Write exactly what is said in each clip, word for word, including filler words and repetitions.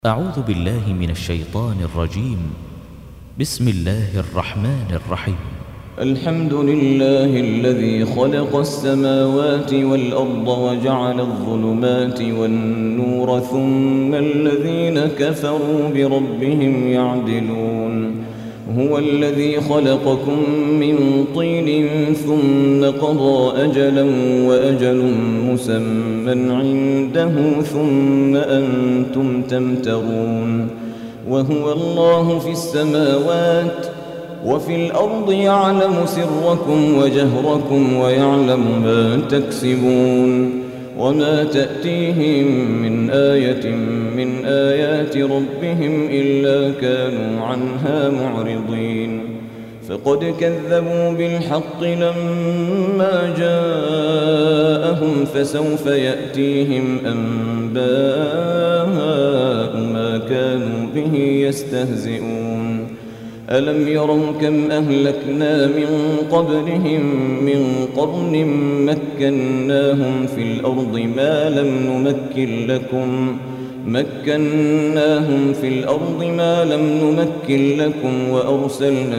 أعوذ بالله من الشيطان الرجيم. بسم الله الرحمن الرحيم. الحمد لله الذي خلق السماوات والأرض وجعل الظلمات والنور ثم الذين كفروا بربهم يعدلون. هو الذي خلقكم من طين ثم قضى أجلا وأجل مسمى عنده ثم أنتم تمترون. وهو الله في السماوات وفي الأرض يعلم سركم وجهركم ويعلم ما تكسبون. وما تأتيهم من آية من آيات ربهم إلا كانوا عنها معرضين. فقد كذبوا بالحق لما جاءهم فسوف يأتيهم أنباء ما كانوا به يستهزئون. ألم يروا كم أهلكنا من قبلهم من قرن مكناهم في الأرض ما لم نمكن لكم مكناهم في الأرض ما لم نمكن لكم وأرسلنا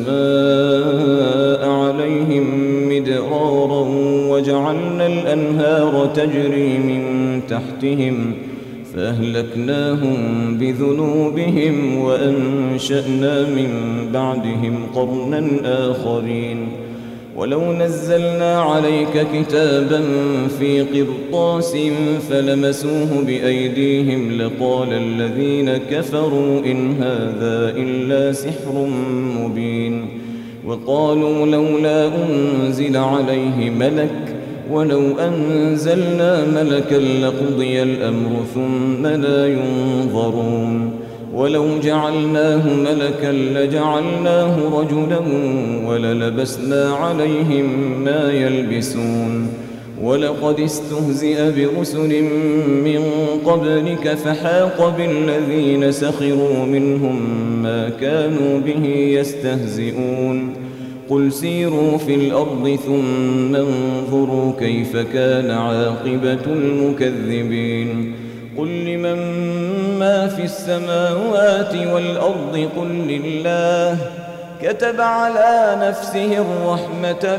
السماء عليهم مدرارا وجعلنا الأنهار تجري من تحتهم فأهلكناهم بذنوبهم وأنشأنا من بعدهم قرنا آخرين. ولو نزلنا عليك كتابا في قرطاس فلمسوه بأيديهم لقال الذين كفروا إن هذا إلا سحر مبين. وقالوا لولا أنزل عليه ملك ولو أنزلنا ملكا لقضي الأمر ثم لا ينظرون. ولو جعلناه ملكا لجعلناه رجلا وللبسنا عليهم ما يلبسون. ولقد استهزئ برسل من قبلك فحاق بالذين سخروا منهم ما كانوا به يستهزئون. قل سيروا في الأرض ثم انظروا كيف كان عاقبة المكذبين. قل لمن ما في السماوات والأرض قل لله كتب على نفسه الرحمة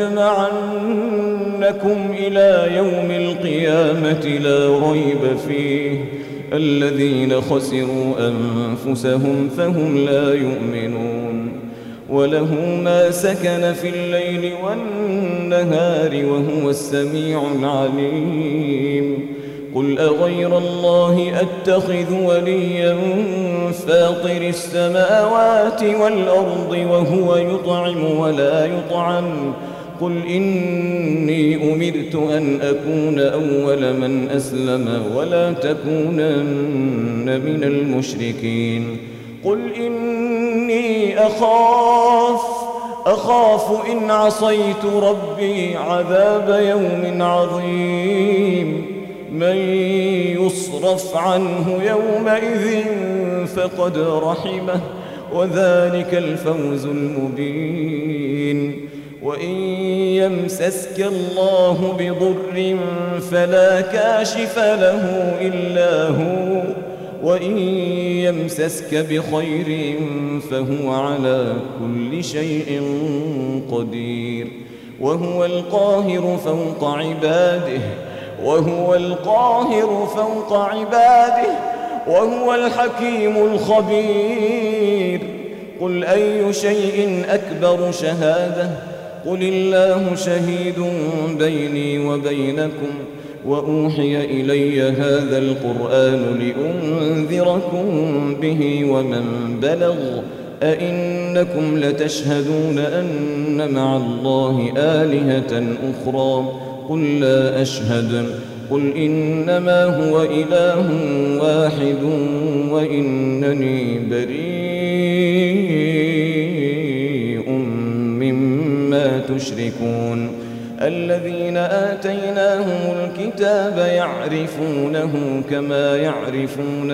ليجمعنكم إلى يوم القيامة لا ريب فيه الذين خسروا أنفسهم فهم لا يؤمنون. وله ما سكن في الليل والنهار وهو السميع العليم. قل أغير الله أتخذ وليا فاطر السماوات والأرض وهو يطعم ولا يطعم قل إني أمرت أن أكون أول من أسلم ولا تكونن من المشركين. قل إني أخاف أخاف إن عصيت ربي عذاب يوم عظيم. من يصرف عنه يومئذ فقد رحمه وذلك الفوز المبين. وإن يمسسك الله بضر فلا كاشف له إلا هو وإن يمسسك بخير فهو على كل شيء قدير. وهو القاهر فوق عباده وهو القاهر فوق عباده وهو الحكيم الخبير. قل أي شيء أكبر شهادة قل الله شهيد بيني وبينكم وأوحي إلي هذا القرآن لأنذركم به ومن بلغ أئنكم لتشهدون أن مع الله آلهة أخرى قل لا أشهد قل إنما هو إله واحد وإنني بريء مما تشركون. الذين آتيناهم الكتاب يعرفونه كما يعرفون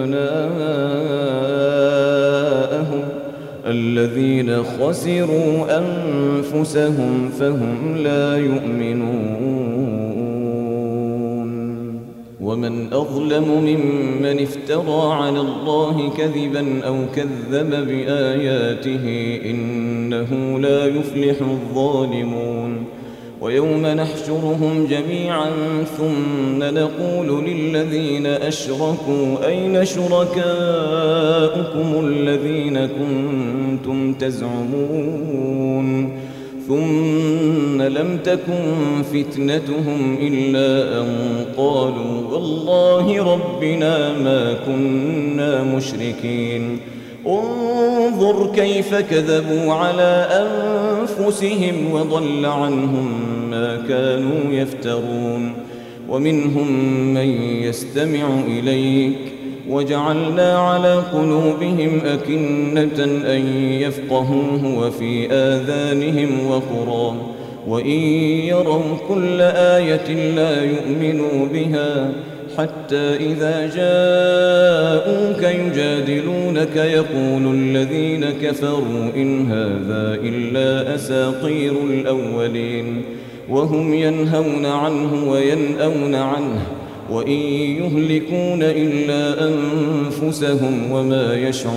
أبناءهم الذين خسروا أنفسهم فهم لا يؤمنون. ومن أظلم ممن افترى على الله كذبا أو كذب بآياته إنه لا يفلح الظالمون ويوم نحشرهم جميعا ثم نقول للذين أشركوا أين شركاؤكم الذين كنتم تزعمون ثم لم تكن فتنتهم إلا أن قالوا والله ربنا ما كنا مشركين انظر كيف كذبوا على أنفسهم وضل عنهم ما كانوا يفترون ومنهم من يستمع إليك وجعلنا على قلوبهم أكنة أن يفقهوه وفي آذانهم وقرا وإن يروا كل آية لا يؤمنوا بها حتى إذا جاءوك يجادلونك يقول الذين كفروا إن هذا إلا أساطير الأولين وهم ينهون عنه وينأون عنه وإن يهلكون إلا أنفسهم وما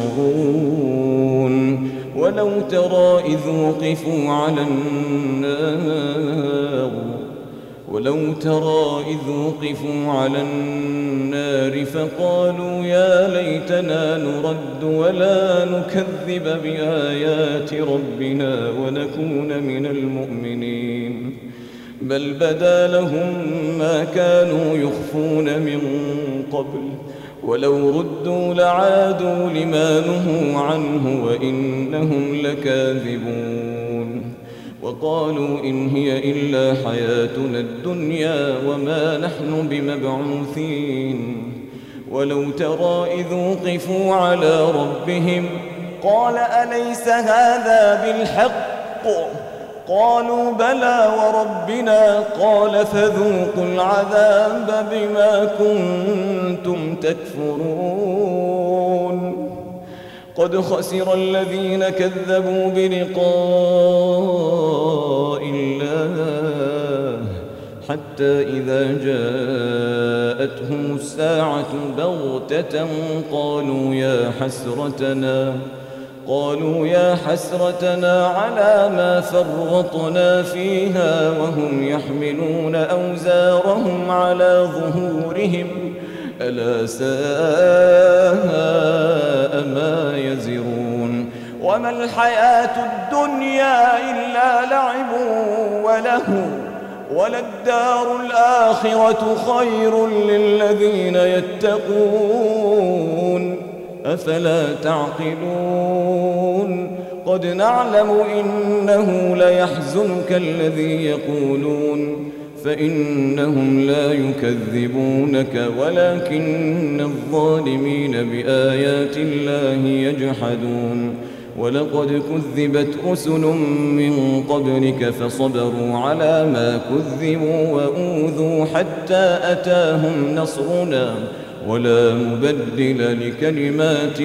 يشعرون ولو ترى إذ وقفوا على النار ولو ترى إذ وقفوا على النار فقالوا يا ليتنا نرد ولا نكذب بآيات ربنا ونكون من المؤمنين بل بدا لهم ما كانوا يخفون من قبل ولو ردوا لعادوا لما نهوا عنه وإنهم لكاذبون وقالوا إن هي إلا حياتنا الدنيا وما نحن بمبعوثين ولو ترى إذ وقفوا على ربهم قال أليس هذا بالحق قالوا بلى وربنا قال فذوقوا العذاب بما كنتم تكفرون قد خسر الذين كذبوا بلقاء الله حتى إذا جاءتهم الساعة بغتة قالوا يا حسرتنا قالوا يا حسرتنا على ما فرطنا فيها وهم يحملون أوزارهم على ظهورهم ألا ساء ما يزرون وما الحياة الدنيا إلا لعب وله وللدار الآخرة خير للذين يتقون أفلا تعقلون قد نعلم إنه ليحزنك الذي يقولون فإنهم لا يكذبونك ولكن الظالمين بآيات الله يجحدون ولقد كذبت رسل من قبلك فصبروا على ما كذبوا وأوذوا حتى أتاهم نصرنا ولا مبدل لكلمات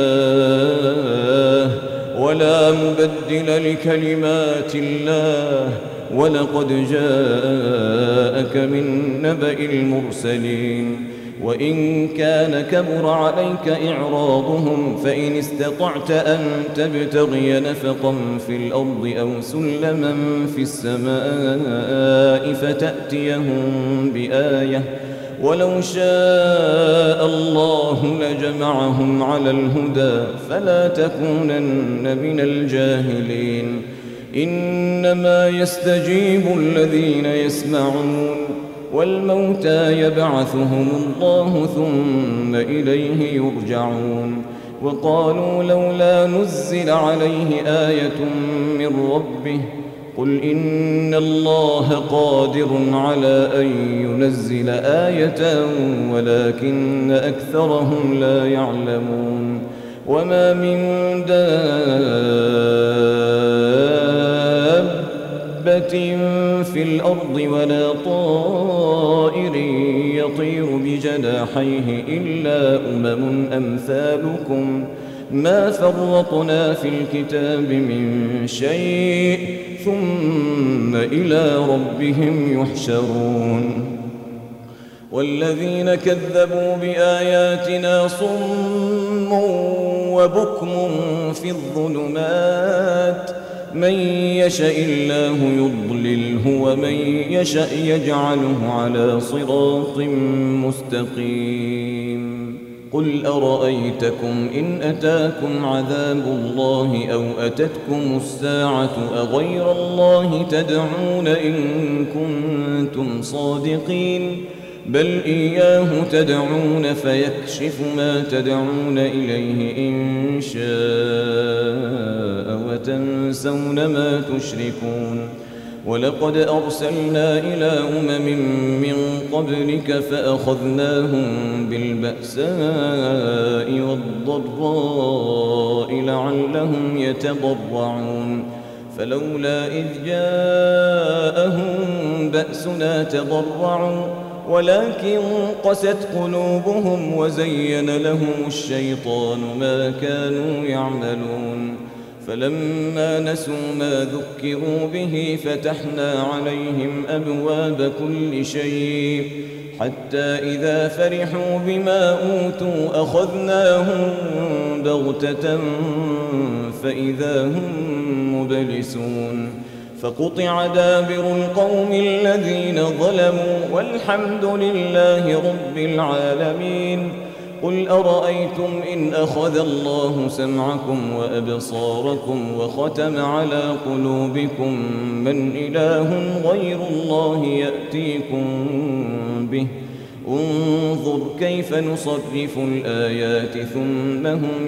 الله ولا مبدل لكلمات الله ولقد جاءك من نبأ المرسلين وإن كان كبر عليك إعراضهم فإن استطعت أن تبتغي نفقا في الأرض أو سلما في السماء فتأتيهم بآية ولو شاء الله لجمعهم على الهدى فلا تكونن من الجاهلين إنما يستجيب الذين يسمعون والموتى يبعثهم الله ثم إليه يرجعون وقالوا لولا نزل عليه آية من ربه قل إن الله قادر على أن ينزل آية ولكن أكثرهم لا يعلمون وما من دابة في الأرض ولا طائر يطير بجناحيه إلا أمم أمثالكم ما فرطنا في الكتاب من شيء ثم إلى ربهم يحشرون والذين كذبوا بآياتنا صم وبكم في الظلمات من يشاء الله يضلله ومن يشاء يجعله على صراط مستقيم قل أرأيتكم إن أتاكم عذاب الله أو أتتكم الساعة أغير الله تدعون إن كنتم صادقين بل إياه تدعون فيكشف ما تدعون إليه إن شاء وتنسون ما تشركون ولقد أرسلنا إلى أمم من قبلك فأخذناهم بالبأساء والضراء لعلهم يتضرعون فلولا إذ جاءهم بأسنا تضرعوا ولكن قست قلوبهم وزين لهم الشيطان ما كانوا يعملون فلما نسوا ما ذكروا به فتحنا عليهم أبواب كل شيء حتى إذا فرحوا بما أوتوا أخذناهم بغتة فإذا هم مبلسون فقطع دابر القوم الذين ظلموا والحمد لله رب العالمين قل أرأيتم إن أخذ الله سمعكم وأبصاركم وختم على قلوبكم من إله غير الله يأتيكم به انظر كيف نصرف الآيات ثم هم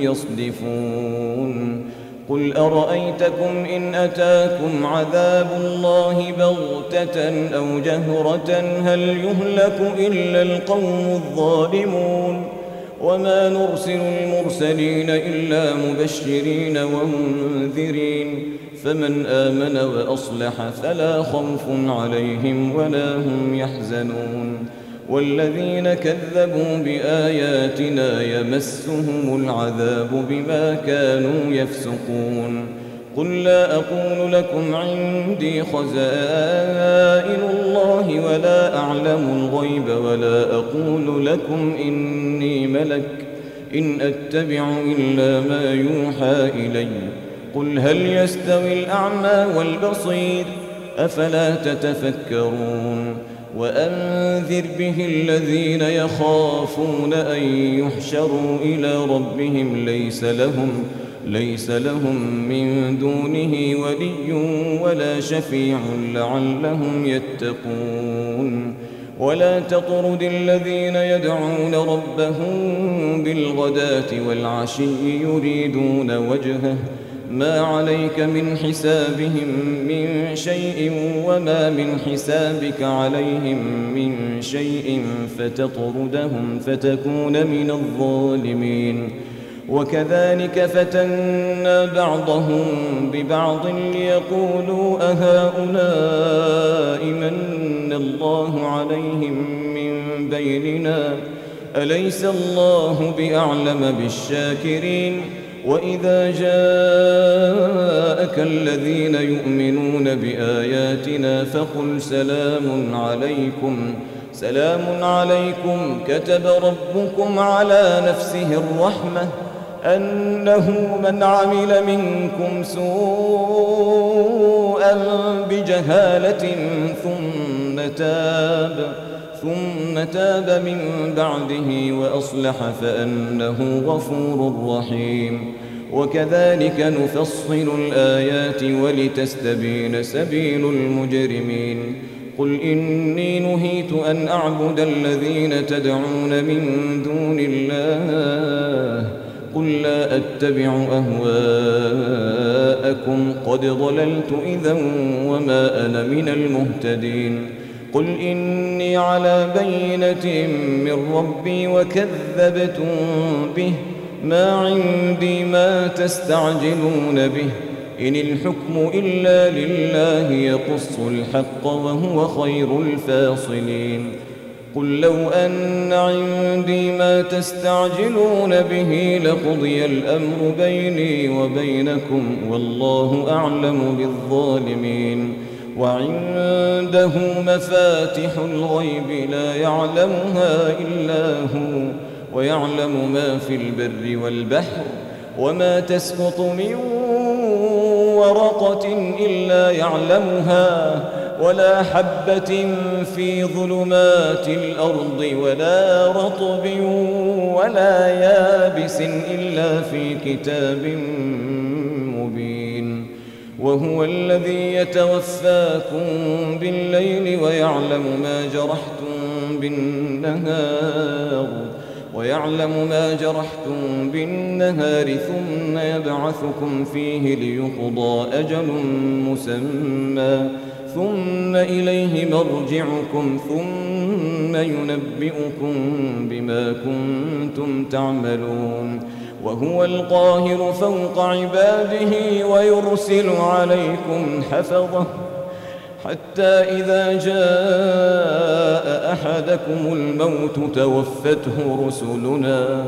يصدفون قل أرأيتكم إن أتاكم عذاب الله بغتة أو جهرة هل يهلك إلا القوم الظالمون وما نرسل المرسلين إلا مبشرين ومنذرين فمن آمن وأصلح فلا خوف عليهم ولا هم يحزنون والذين كذبوا بآياتنا يمسهم العذاب بما كانوا يفسقون قل لا أقول لكم عندي خزائن الله ولا أعلم الغيب ولا أقول لكم إني ملك إن أتبع إلا ما يوحى إلي قل هل يستوي الأعمى والبصير أفلا تتفكرون وأنذر به الذين يخافون أن يحشروا إلى ربهم ليس لهم ليس لهم من دونه ولي ولا شفيع لعلهم يتقون ولا تطرد الذين يدعون ربهم بالغداة والعشي يريدون وجهه ما عليك من حسابهم من شيء وما من حسابك عليهم من شيء فتطردهم فتكون من الظالمين وكذلك فتنا بعضهم ببعض ليقولوا أهؤلاء من الله عليهم من بيننا أليس الله بأعلم بالشاكرين وإذا جاءك الذين يؤمنون بآياتنا فقل سلام عليكم سلام عليكم كتب ربكم على نفسه الرحمة أنه من عمل منكم سوءا بجهالة ثم تاب ثم تاب من بعده وأصلح فأنه غفور رحيم وكذلك نفصل الآيات ولتستبين سبيل المجرمين قل إني نهيت أن أعبد الذين تدعون من دون الله قل لا أتبع أهواءكم قد ضللت إذا وما أنا من المهتدين قل إني على بينة من ربي وكذبتم به ما عندي ما تستعجلون به إن الحكم إلا لله يقص الحق وهو خير الفاصلين قل لو أن عندي ما تستعجلون به لقضي الأمر بيني وبينكم والله أعلم بالظالمين وعنده مفاتح الغيب لا يعلمها إلا هو ويعلم ما في البر والبحر وما تسقط من ورقة إلا يعلمها ولا حبة في ظلمات الأرض ولا رطب ولا يابس إلا في كتاب مبين. وهو الذي يتوفاكم بالليل ويعلم ما جرحتم بالنهار ويعلم ما جرحتم بالنهار ثم يبعثكم فيه ليقضى أجل مسمى ثم إليه مرجعكم ثم ينبئكم بما كنتم تعملون. وهو القاهر فوق عباده ويرسل عليكم حفظه حتى إذا جاء أحدكم الموت توفته رسلنا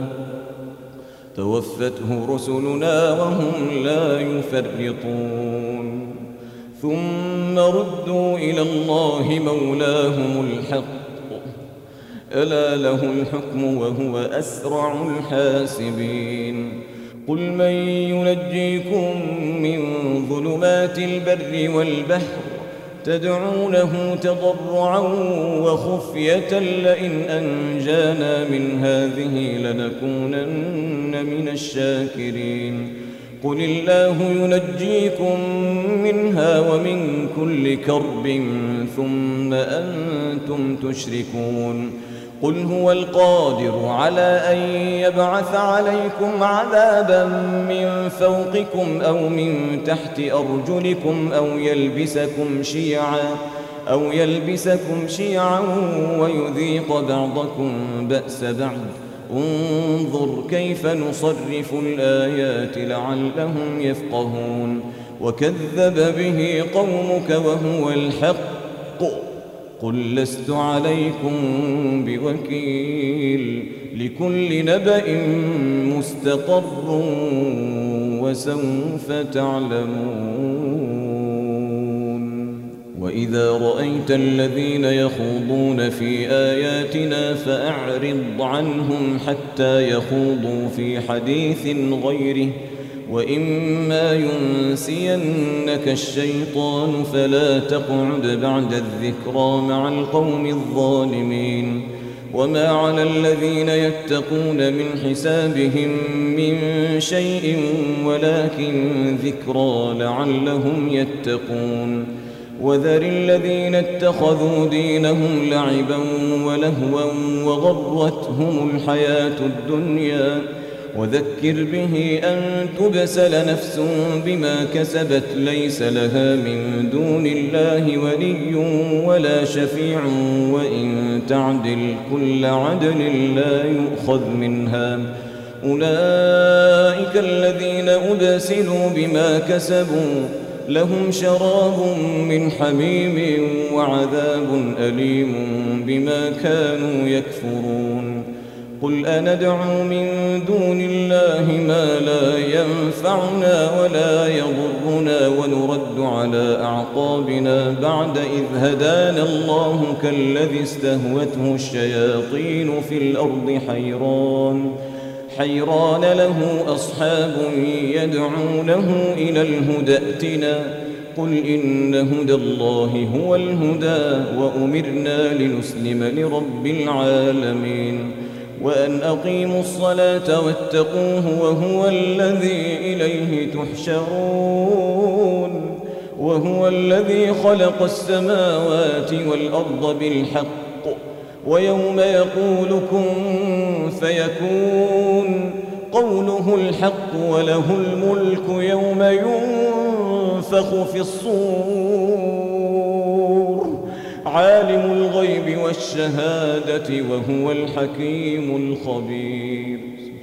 توفته رسلنا وهم لا يفرطون ثم ردوا إلى الله مولاهم الحق ألا له الحكم وهو أسرع الحاسبين. قل من ينجيكم من ظلمات البر والبحر تدعونه تضرعا وخفية لئن أنجانا من هذه لنكونن من الشاكرين. قل الله ينجيكم منها ومن كل كرب ثم أنتم تشركون. قل هو القادر على أن يبعث عليكم عذابا من فوقكم أو من تحت أرجلكم أو يلبسكم شيعا أو يلبسكم شيعا ويذيق بعضكم بأس بعض. انظر كيف نصرف الآيات لعلهم يفقهون. وكذب به قومك وهو الحق قل لست عليكم بوكيل لكل نبأ مستقر وسوف تعلمون. وإذا رأيت الذين يخوضون في آياتنا فأعرض عنهم حتى يخوضوا في حديث غيره وإما ينسينك الشيطان فلا تقعد بعد الذكرى مع القوم الظالمين. وما على الذين يتقون من حسابهم من شيء ولكن ذكرى لعلهم يتقون. وذر الذين اتخذوا دينهم لعبا ولهوا وغرتهم الحياة الدنيا وذكر به أن تبسل نفس بما كسبت ليس لها من دون الله ولي ولا شفيع وإن تعدل كل عدل لا يؤخذ منها. أولئك الذين أبسلوا بما كسبوا لهم شراب من حميم وعذاب أليم بما كانوا يكفرون. قل أندعو من دون الله ما لا ينفعنا ولا يضرنا ونرد على أعقابنا بعد إذ هدانا الله كالذي استهوته الشياطين في الأرض حيران حيران له أصحاب يدعونه إلى الهدى ائتنا قل إن هدى الله هو الهدى وأمرنا لنسلم لرب العالمين وأن أقيموا الصلاة واتقوه وهو الذي إليه تحشرون. وهو الذي خلق السماوات والأرض بالحق ويوم يقول كن فيكون قوله الحق وله الملك يوم ينفخ في الصور عالم الغيب والشهادة وهو الحكيم الخبير.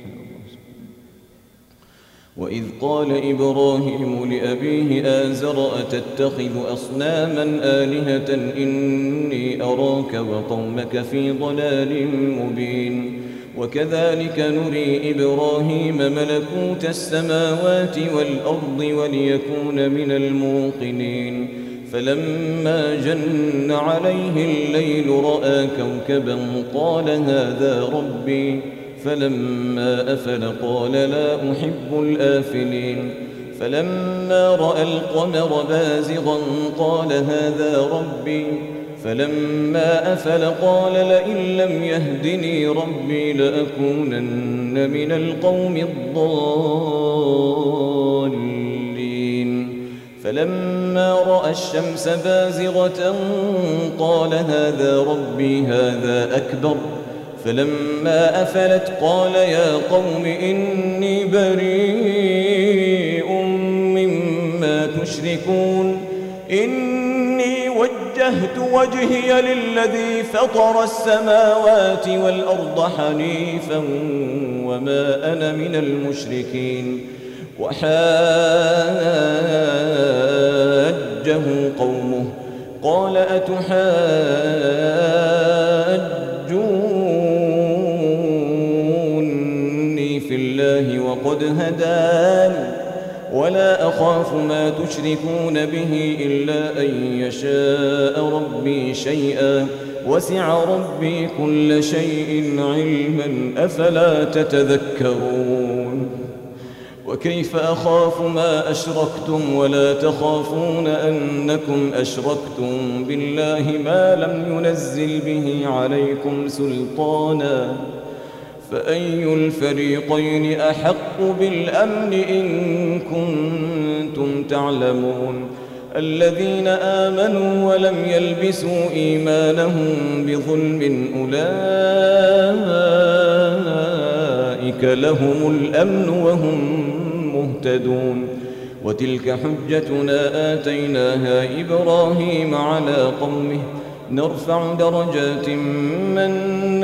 وإذ قال إبراهيم لأبيه آزر أتتخذ أصناما آلهة إني أراك وقومك في ضلال مبين. وكذلك نري إبراهيم ملكوت السماوات والأرض وليكون من الموقنين فلما جن عليه الليل رأى كوكبا قال هذا ربي فلما أفل قال لا أحب الآفلين فلما رأى القمر بازغا قال هذا ربي فلما أفل قال لئن لم يهدني ربي لأكونن من القوم الضالين فلما رأى الشمس بازغة قال هذا ربي هذا أكبر فلما أفلت قال يا قوم إني بريء مما تشركون إني وجهت وجهي للذي فطر السماوات والأرض حنيفا وما أنا من المشركين وحاجه قومه قال أتحاجوني في الله وقد هداني ولا أخاف ما تشركون به إلا أن يشاء ربي شيئا وسع ربي كل شيء علما أفلا تتذكرون وكيف أخاف ما أشركتم ولا تخافون أنكم أشركتم بالله ما لم ينزل به عليكم سلطانا فأي الفريقين أحق بالأمن إن كنتم تعلمون الذين آمنوا ولم يلبسوا إيمانهم بظلم أولئك لهم الأمن وهم مهتدون وتلك حجتنا آتيناها إبراهيم على قومه نرفع درجات من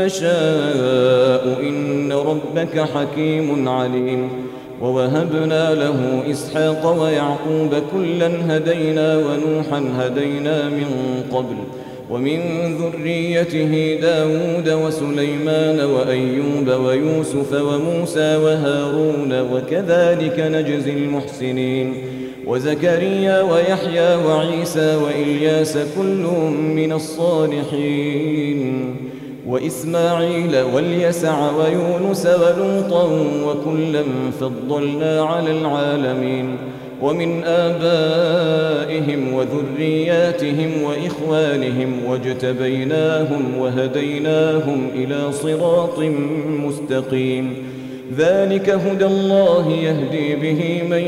نشاء إن ربك حكيم عليم ووهبنا له إسحاق ويعقوب كلا هدينا ونوحا هدينا من قبل ومن ذريته داود وسليمان وأيوب ويوسف وموسى وهارون وكذلك نجزي المحسنين وزكريا ويحيى وعيسى وإلياس كل من الصالحين وإسماعيل واليسع ويونس ولوطا وكلا فضلنا على العالمين ومن آبائهم وذرياتهم وإخوانهم واجتبيناهم وهديناهم إلى صراط مستقيم ذلك هدى الله يهدي به من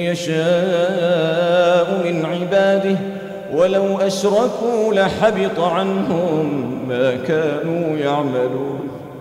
يشاء من عباده ولو أشركوا لحبط عنهم ما كانوا يعملون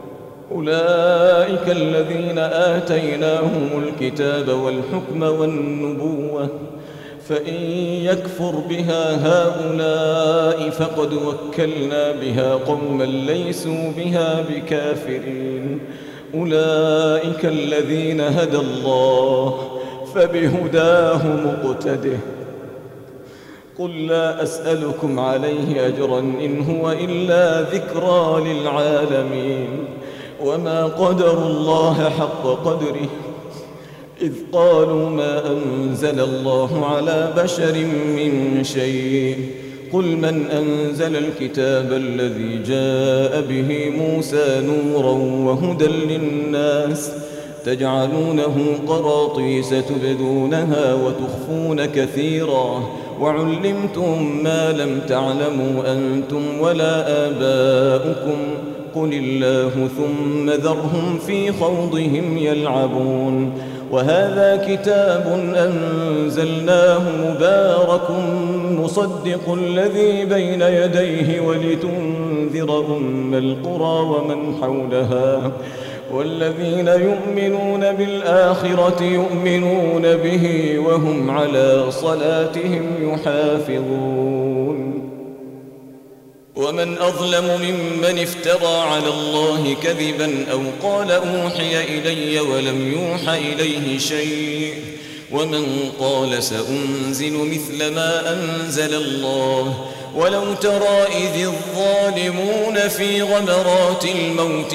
أولئك الذين آتيناهم الكتاب والحكم والنبوة فإن يكفر بها هؤلاء فقد وكلنا بها قوما ليسوا بها بكافرين أولئك الذين هدى الله فبهداه مقتده قل لا أسألكم عليه أجرا إن هو إلا ذكرى للعالمين وما قدروا الله حق قدره إذ قالوا ما أنزل الله على بشر من شيء قل من أنزل الكتاب الذي جاء به موسى نورا وهدى للناس تجعلونه قراطيس تبدونها وتخفون كثيرا وعلمتم ما لم تعلموا أنتم ولا آباؤكم قل الله ثم ذرهم في خوضهم يلعبون وهذا كتاب أنزلناه مبارك مصدق الذي بين يديه ولتنذر أم القرى ومن حولها والذين يؤمنون بالآخرة يؤمنون به وهم على صلاتهم يحافظون ومن أظلم ممن افترى على الله كذبا أو قال أوحي إلي ولم يوحى إليه شيء ومن قال سأنزل مثل ما أنزل الله ولو ترى إذ الظالمون في غمرات الموت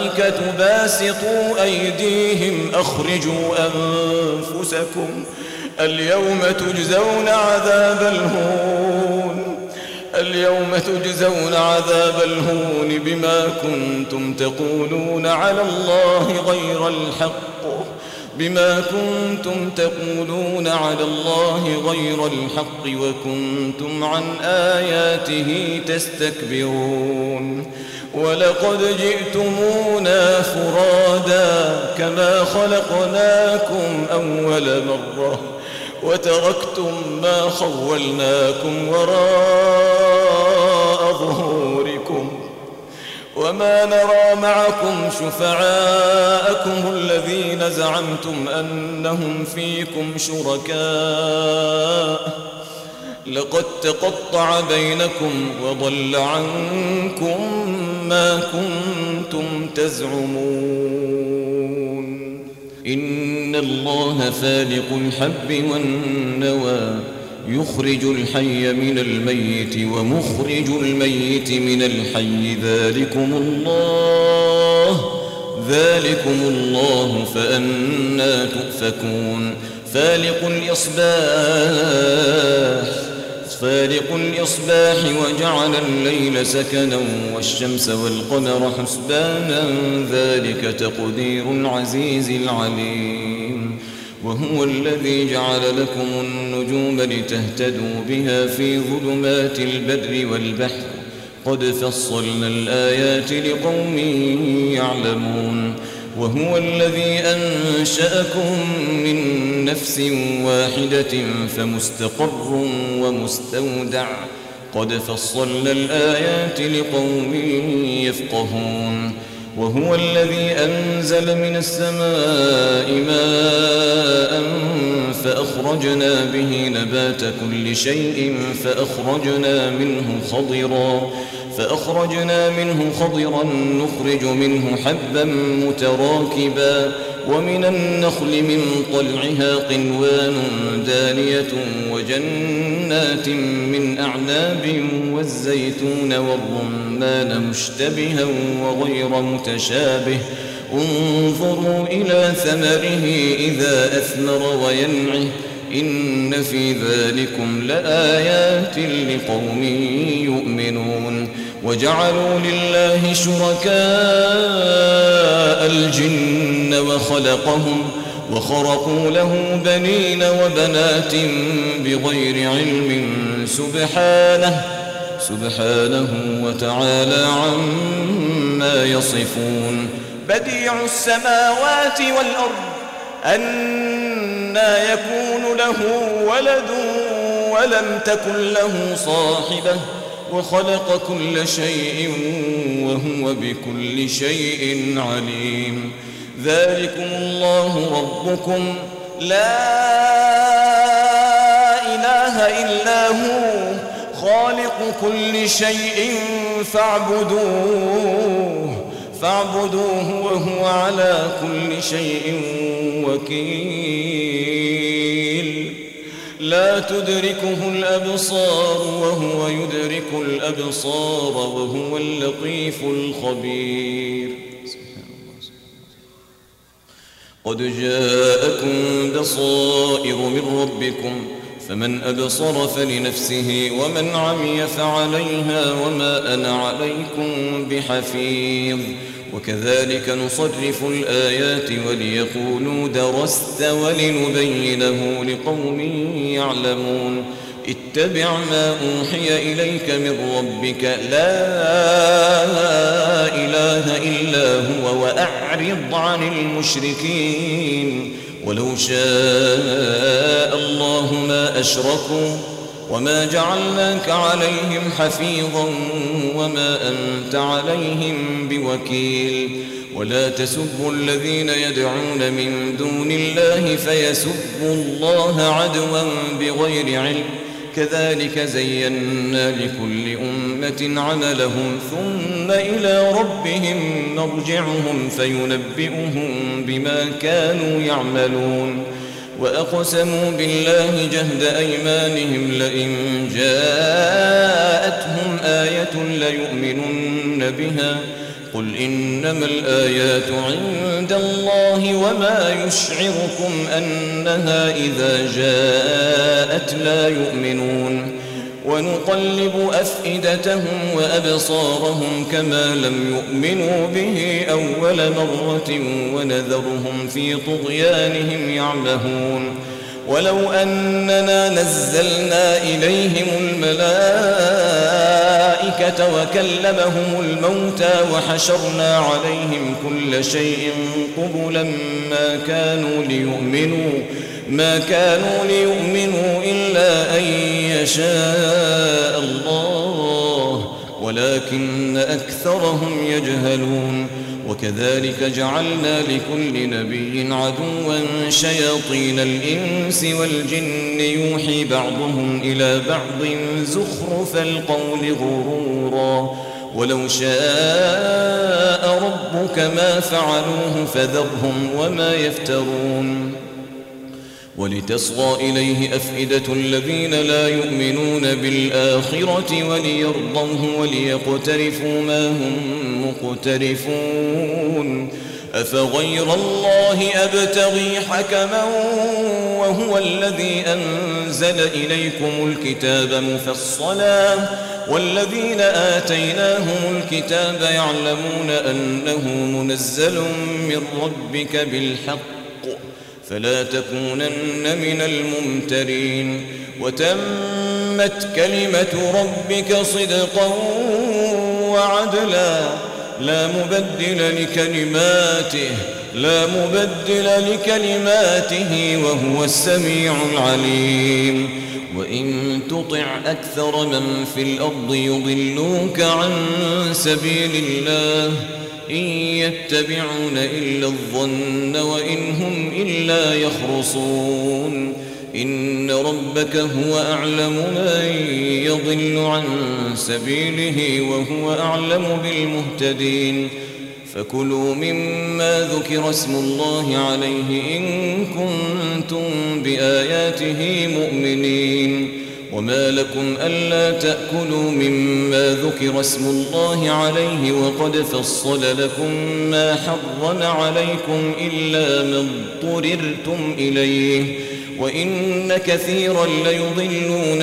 والملائكة باسطوا أيديهم أخرجوا أنفسكم اليوم تجزون عذاب الهون اليوم تجزون عذاب الهون بما كنتم تقولون على الله غير الحق بما كنتم تقولون على الله غير الحق وكنتم عن آياته تستكبرون ولقد جئتمونا فرادا كما خلقناكم أول مرة وتركتم ما خولناكم وراء ظهوركم وما نرى معكم شفعاءكم الذين زعمتم أنهم فيكم شركاء لقد تقطع بينكم وضل عنكم ما كنتم تزعمون إن الله فالق الحب والنوى يخرج الحي من الميت ومخرج الميت من الحي ذلكم الله ذلكم الله فأنى تؤفكون فالق الإصباح فالق الإصباح وجعل الليل سكنا والشمس والقمر حسبانا ذلك تقدير العزيز العليم وهو الذي جعل لكم النجوم لتهتدوا بها في ظلمات البر والبحر قد فصلنا الآيات لقوم يعلمون وهو الذي أنشأكم من نفس واحدة فمستقر ومستودع قد فصلنا الآيات لقوم يفقهون وهو الذي أنزل من السماء ماء فأخرجنا به نبات كل شيء فأخرجنا منه خضرا فأخرجنا منه خضرا نخرج منه حبا متراكبا ومن النخل من طلعها قنوان دانية وجنات من أعناب والزيتون والرمان مشتبها وغير متشابه انظروا إلى ثمره إذا أثمر وينعه إن في ذلكم لآيات لقوم يؤمنون وجعلوا لله شركاء الجن وخلقهم وخرقوا له بنين وبنات بغير علم سبحانه سبحانه وتعالى عما يصفون بديع السماوات والأرض أنى يكون له ولد ولم تكن له صاحبة وخلق كل شيء وهو بكل شيء عليم ذلكم الله ربكم لا إله إلا هو خالق كل شيء فاعبدوه فاعبدوه وهو على كل شيء وكيل لا تدركه الأبصار وهو يدرك الأبصار وهو اللطيف الخبير قد جاءكم بصائر من ربكم فمن أبصر فلنفسه ومن عمي فعليها وما أنا عليكم بحفيظ وكذلك نصرف الآيات وليقولوا درست ولنبينه لقوم يعلمون اتبع ما أوحي إليك من ربك لا إله إلا هو وأعرض عن المشركين ولو شاء الله ما أشركوا وما جعلناك عليهم حفيظا وما أنت عليهم بوكيل ولا تسبوا الذين يدعون من دون الله فيسبوا الله عدوا بغير علم كذلك زينا لكل أمة عملهم ثم إلى ربهم مرجعهم فينبئهم بما كانوا يعملون وأقسموا بالله جهد أيمانهم لئن جاءتهم آية ليؤمنن بها قل إنما الآيات عند الله وما يشعركم أنها إذا جاءت لا يؤمنون ونقلب أفئدتهم وأبصارهم كما لم يؤمنوا به أول مرة ونذرهم في طغيانهم يعمهون ولو أننا نزلنا إليهم الملائكة وكلمهم الموتى وحشرنا عليهم كل شيء قبلا ما كانوا ليؤمنوا ما كانوا ليؤمنوا إلا أن يشاء الله ولكن أكثرهم يجهلون وكذلك جعلنا لكل نبي عدوا شياطين الإنس والجن يوحي بعضهم إلى بعض زخرف القول غرورا ولو شاء ربك ما فعلوه فذرهم وما يفترون ولتصغى إليه أفئدة الذين لا يؤمنون بالآخرة وليرضوه وليقترفوا ما هم مقترفون أفغير الله أبتغي حكما وهو الذي أنزل إليكم الكتاب مفصلا والذين آتيناهم الكتاب يعلمون أنه منزل من ربك بالحق فلا تكونن من الممترين وتمت كلمة ربك صدقا وعدلا لا مبدل لكلماته لا مبدل لكلماته وهو السميع العليم وإن تطع أكثر من في الأرض يضلوك عن سبيل الله إن يتبعون إلا الظن وإن هم إلا يخرصون إن ربك هو أعلم من يضل عن سبيله وهو أعلم بالمهتدين فكلوا مما ذكر اسم الله عليه إن كنتم بآياته مؤمنين وما لكم ألا تأكلوا مما ذكر اسم الله عليه وقد فصل لكم ما حرم عليكم إلا ما اضطررتم إليه وإن كثيرا ليضلون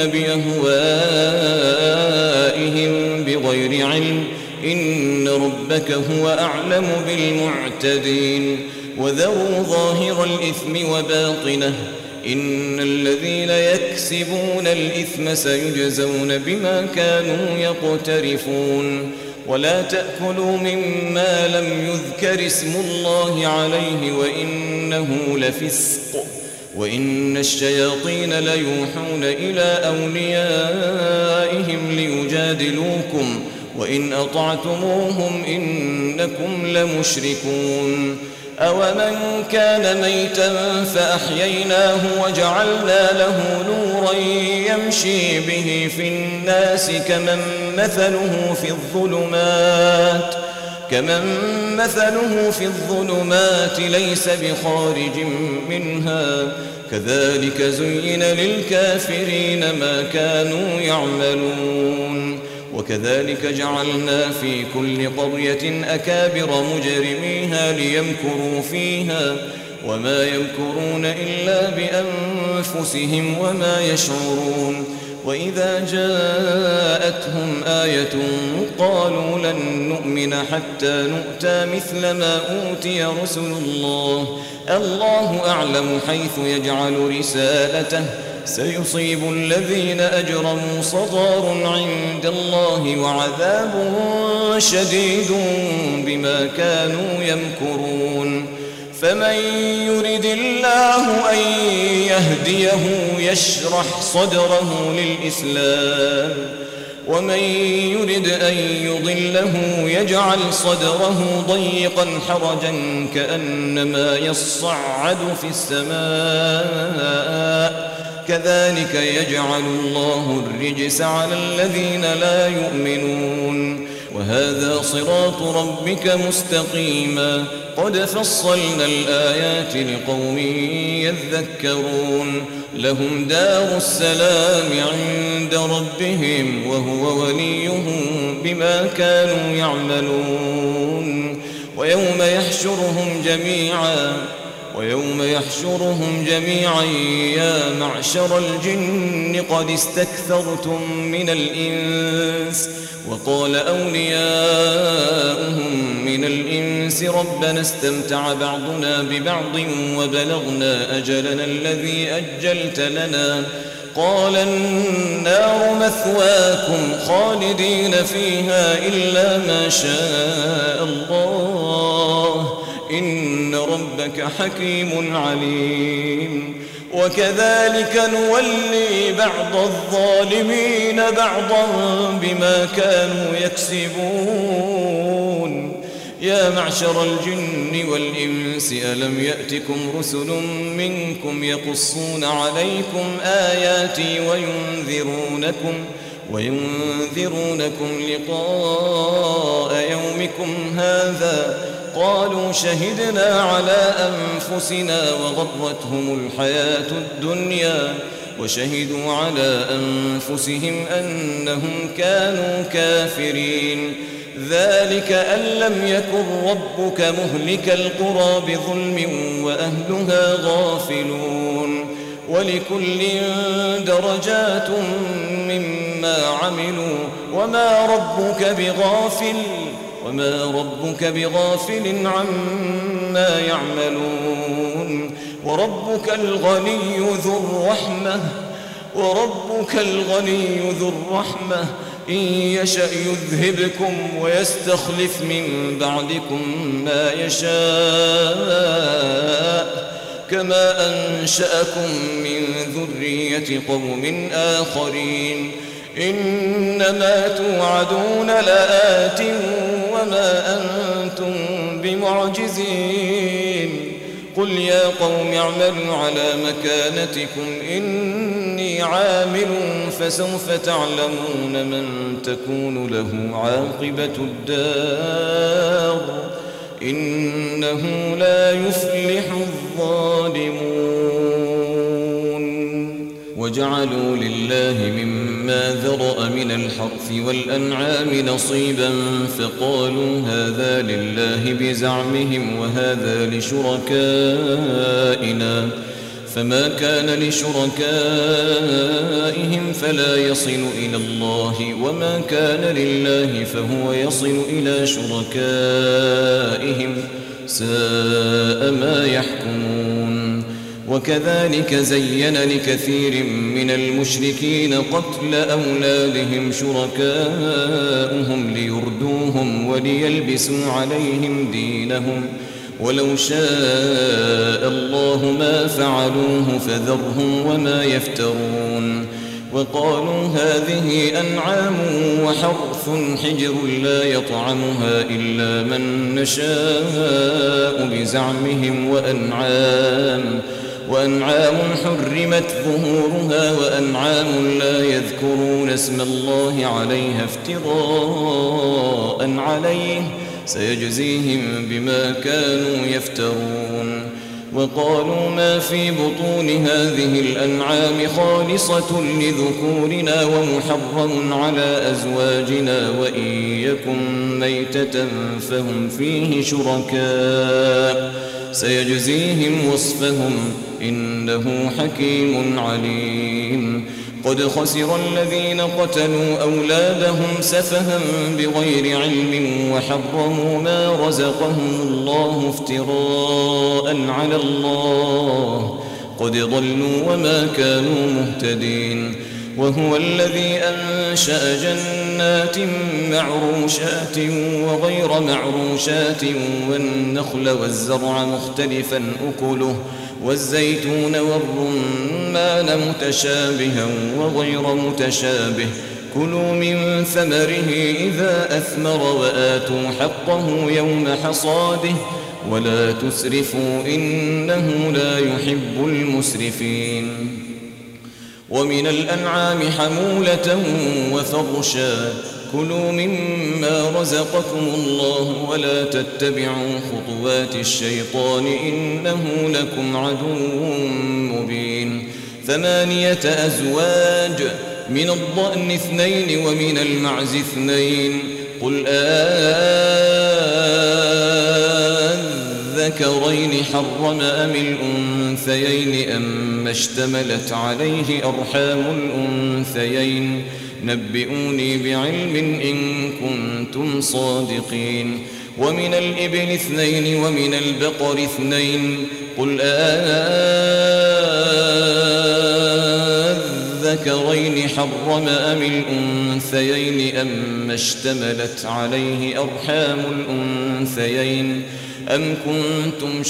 بأهوائهم بغير علم إن ربك هو أعلم بالمعتدين وذروا ظاهر الإثم وباطنه إن الذين يكسبون الإثم سيجزون بما كانوا يقترفون ولا تأكلوا مما لم يذكر اسم الله عليه وإنه لفسق وإن الشياطين ليوحون إلى أوليائهم ليجادلوكم وإن أطعتموهم إنكم لمشركون أومن كان ميتا فأحييناه وجعلنا له نورا يمشي به في الناس كمن مثله في الظلمات كمن مثله في الظلمات ليس بخارج منها كذلك زين للكافرين ما كانوا يعملون وكذلك جعلنا في كل قرية أكابر مجرميها ليمكروا فيها وما يمكرون إلا بأنفسهم وما يشعرون وإذا جاءتهم آية قالوا لن نؤمن حتى نؤتى مثل ما أوتي رسل الله الله أعلم حيث يجعل رسالته سيصيب الذين أجرموا صغار عند الله وعذاب شديد بما كانوا يمكرون فمن يرد الله أن يهديه يشرح صدره للإسلام ومن يرد أن يضله يجعل صدره ضيقا حرجا كأنما يصعد في السماء كذلك يجعل الله الرجس على الذين لا يؤمنون وهذا صراط ربك مستقيما قد فصلنا الآيات لقوم يذكرون لهم دار السلام عند ربهم وهو وليهم بما كانوا يعملون ويوم يحشرهم جميعا ويوم يحشرهم جميعا يا معشر الجن قد استكثرتم من الإنس وقال أولياؤهم من الإنس ربنا استمتع بعضنا ببعض وبلغنا أجلنا الذي أجلت لنا قال النار مثواكم خالدين فيها إلا ما شاء الله إن ربك حكيم عليم وكذلك نولي بعض الظالمين بعضا بما كانوا يكسبون يا معشر الجن والإنس ألم يأتكم رسل منكم يقصون عليكم آياتي وينذرونكم وينذرونكم لقاء يومكم هذا قالوا شهدنا على أنفسنا وغرتهم الحياة الدنيا وشهدوا على أنفسهم أنهم كانوا كافرين ذلك أن لم يكن ربك مهلك القرى بظلم وأهلها غافلون ولكل درجات مما عملوا وما ربك بغافل وما ربك بغافل عما يعملون وربك الغني ذو الرحمة وربك الغني ذو الرحمة إن يشأ يذهبكم ويستخلف من بعدكم ما يشاء كما أنشأكم من ذرية قوم آخرين إنما توعدون لآت وما أنتم بمعجزين قل يا قوم اعملوا على مكانتكم إني عامل فسوف تعلمون من تكون له عاقبة الدار إنه لا يفلح الظالمون وجعلوا لله مما ذرأ من الحرث والأنعام نصيبا فقالوا هذا لله بزعمهم وهذا لشركائنا فما كان لشركائهم فلا يصل إلى الله وما كان لله فهو يصل إلى شركائهم ساء ما يحكمون وكذلك زين لكثير من المشركين قتل أولادهم شركاؤهم ليردوهم وليلبسوا عليهم دينهم ولو شاء الله ما فعلوه فذرهم وما يفترون وقالوا هذه أنعام وحرث حجر لا يطعمها إلا من نشاء بزعمهم وأنعام وأنعام حرمت ظهورها وأنعام لا يذكرون اسم الله عليها افتراء عليه سيجزيهم بما كانوا يفترون وقالوا ما في بطون هذه الأنعام خالصة لذكورنا ومحرم على أزواجنا وإن يكن ميتة فهم فيه شركاء سيجزيهم وصفهم إنه حكيم عليم قد خسر الذين قتلوا أولادهم سفها بغير علم وحرموا ما رزقهم الله افتراء على الله قد ضلوا وما كانوا مهتدين وهو الذي أنشأ جنات معروشات وغير معروشات والنخل والزرع مختلفا أكله والزيتون والرمان متشابها وغير متشابه كلوا من ثمره إذا أثمر وآتوا حقه يوم حصاده ولا تسرفوا إنه لا يحب المسرفين ومن الأنعام حمولة وفرشا كلوا مما رزقكم الله ولا تتبعوا خطوات الشيطان إنه لكم عدو مبين. ثمانية أزواج، من الضأن اثنين ومن المعز اثنين، قل أذكرين حرم أم الأنثيين أما اشتملت عليه أرحام الأنثيين نبئوني بعلم إن كنتم صادقين. ومن الإبل اثنين ومن البقر اثنين، قل أذكرين حرم أم الأنثيين أما اشتملت عليه أرحام الأنثيين أم كنتم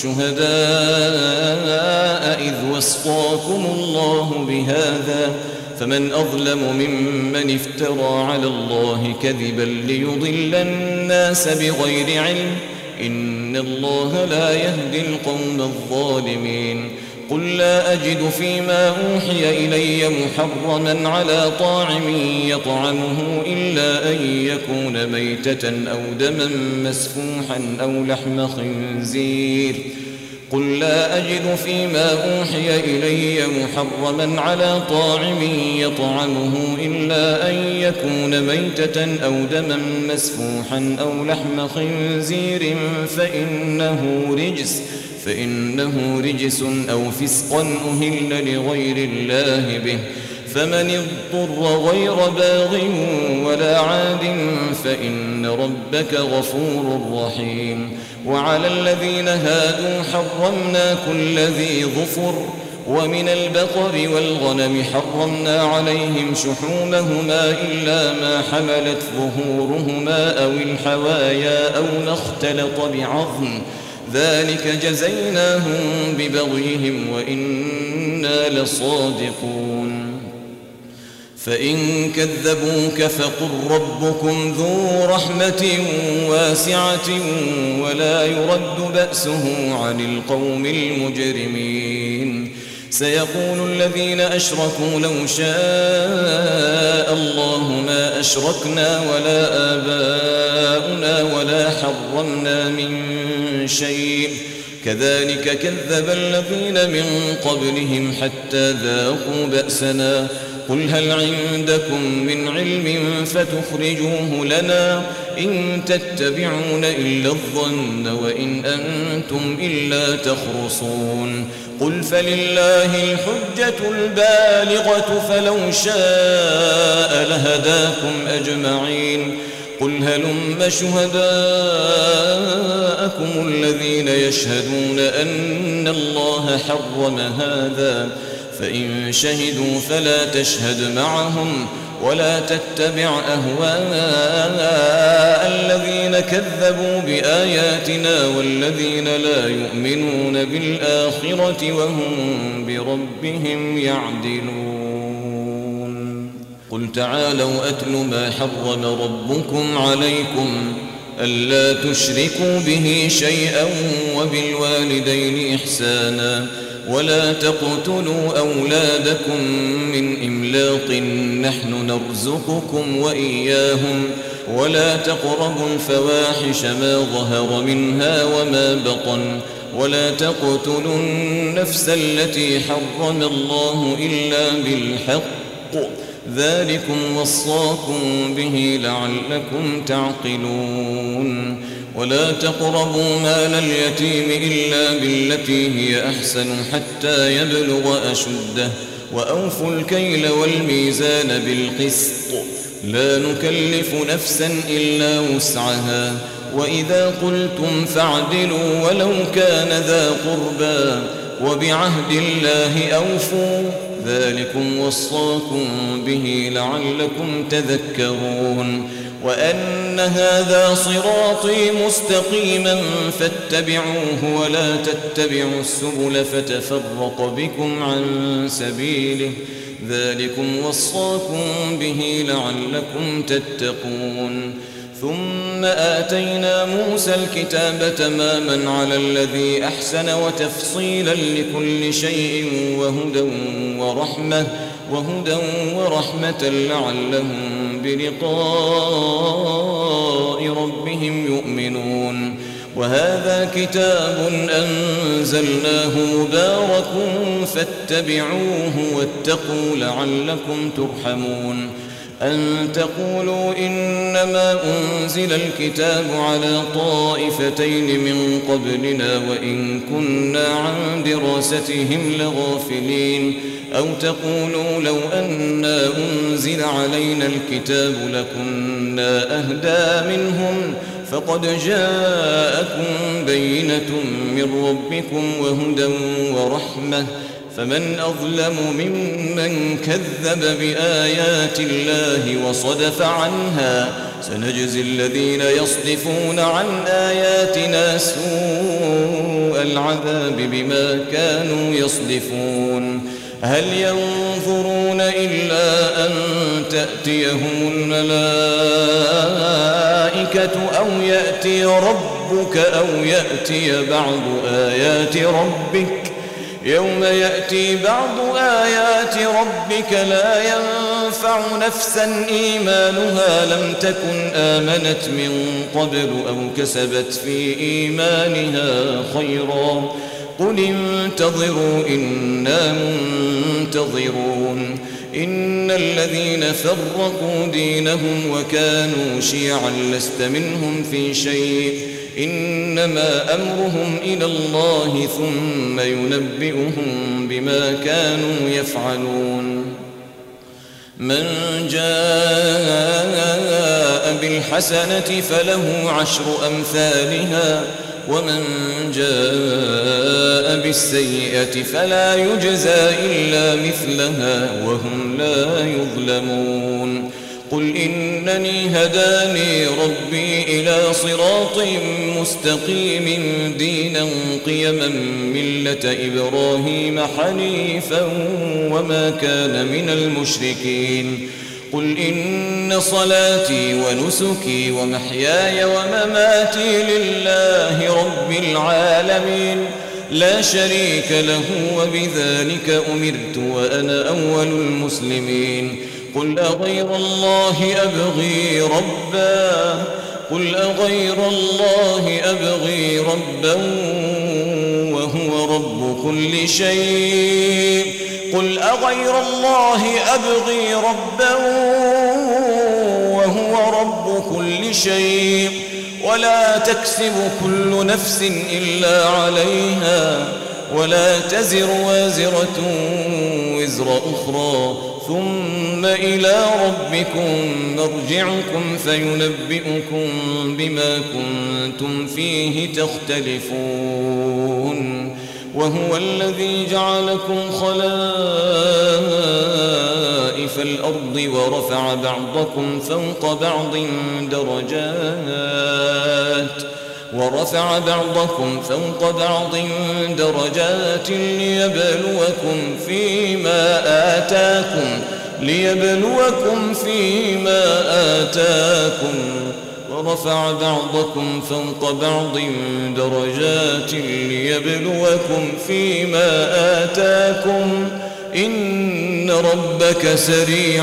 شهداء إذ وصاكم الله بهذا فمن أظلم ممن افترى على الله كذبا ليضل الناس بغير علم إن الله لا يهدي القوم الظالمين. قل لا أجد فيما أوحي إلي محرما على طاعم يطعمه إلا أن يكون ميتة أو دما مسفوحا أو لحم خنزير قل لا أجد فيما أوحي إلي محرما على طاعم يطعمه إلا أن يكون ميتة أو دما مسفوحا أو لحم خنزير فإنه رجس فإنه رجس أو فسقا أهل لغير الله به فمن اضطر غير باغ ولا عاد فإن ربك غفور رحيم. وعلى الذين هادوا حرمنا كل ذي ظفر ومن البقر والغنم حرمنا عليهم شحومهما إلا ما حملت ظهورهما أو الحوايا أو ما اختلط بعظم ذلك جزيناهم ببغيهم وإنا لصادقون. فإن كذبوك فقل ربكم ذو رحمة واسعة ولا يرد بأسه عن القوم المجرمين. سيقول الذين أشركوا لو شاء الله ما أشركنا ولا آباؤنا ولا حرمنا من شيء كذلك كذب الذين من قبلهم حتى ذاقوا بأسنا قل هل عندكم من علم فتخرجوه لنا إن تتبعون إلا الظن وإن أنتم إلا تخرصون. قل فلله الحجة البالغة فلو شاء لهداكم أجمعين. قل هلم شهداءكم الذين يشهدون أن الله حرم هذا فإن شهدوا فلا تشهد معهم ولا تتبع أهواء الذين كذبوا بآياتنا والذين لا يؤمنون بالآخرة وهم بربهم يعدلون. قل تعالوا أتل ما حرم ربكم عليكم ألا تشركوا به شيئا وبالوالدين إحسانا ولا تقتلوا أولادكم من إملاق نحن نرزقكم وإياهم ولا تقربوا الفواحش ما ظهر منها وما بطن ولا تقتلوا النفس التي حرم الله إلا بالحق ذلكم وصاكم به لعلكم تعقلون. ولا تقربوا مال اليتيم إلا بالتي هي أحسن حتى يبلغ أشده وأوفوا الكيل والميزان بالقسط لا نكلف نفسا إلا وسعها وإذا قلتم فاعدلوا ولو كان ذا قربى وبعهد الله أوفوا ذلكم وصاكم به لعلكم تذكرون. وأن هذا صراطي مستقيما فاتبعوه ولا تتبعوا السبل فتفرق بكم عن سبيله ذلكم وصاكم به لعلكم تتقون. ثم آتينا موسى الكتاب تماما على الذي أحسن وتفصيلا لكل شيء وهدى ورحمة وهدى ورحمة لعلهم بلقاء ربهم يؤمنون. وهذا كتاب أنزلناه مبارك فاتبعوه واتقوا لعلكم ترحمون. أن تقولوا إنما أنزل الكتاب على طائفتين من قبلنا وإن كنا عن دراستهم لغافلين. أو تقولوا لو أنا أنزل علينا الكتاب لكنا أهدى منهم فقد جاءكم بينة من ربكم وهدى ورحمة فمن أظلم ممن كذب بآيات الله وصدف عنها سنجزي الذين يصدفون عن آياتنا سوء العذاب بما كانوا يصدفون. هل ينظرون إلا أن تأتيهم الملائكة أو يأتي ربك أو يأتي بعض آيات ربك يوم يأتي بعض آيات ربك لا ينفع نفسا إيمانها لم تكن آمنت من قبل أو كسبت في إيمانها خيرا قل انتظروا إنا منتظرون. إن الذين فرقوا دينهم وكانوا شيعا لست منهم في شيء إنما أمرهم إلى الله ثم ينبئهم بما كانوا يفعلون. من جاء بالحسنة فله عشر أمثالها ومن جاء بالسيئة فلا يجزى إلا مثلها وهم لا يظلمون. قل إنني هداني ربي إلى صراط مستقيم دينا قيما ملة إبراهيم حنيفا وما كان من المشركين. قل إن صلاتي ونسكي ومحياي ومماتي لله رب العالمين لا شريك له وبذلك أمرت وأنا أول المسلمين. قل أغير الله أبغي ربا قل أغير الله أبغي ربا وهو رب كل شيء قل أغير الله أبغي ربا وهو رب كل شيء ولا تكسب كل نفس إلا عليها ولا تزر وازرة وزر أخرى ثم إلى ربكم مرجعكم فينبئكم بما كنتم فيه تختلفون. وهو الذي جعلكم خلائف الأرض ورفع بعضكم فوق بعض درجات ورفع بعضكم فوق بعض درجات ليبلوكم فيما آتاكم ليبلوكم فيما آتاكم ورفع بعضكم فوق بعض درجات ليبلوكم فيما آتاكم إن ربك سريع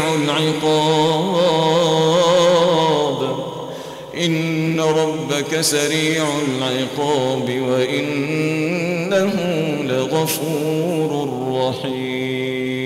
العقاب إن ربك سريع العقاب وإنه لغفور رحيم.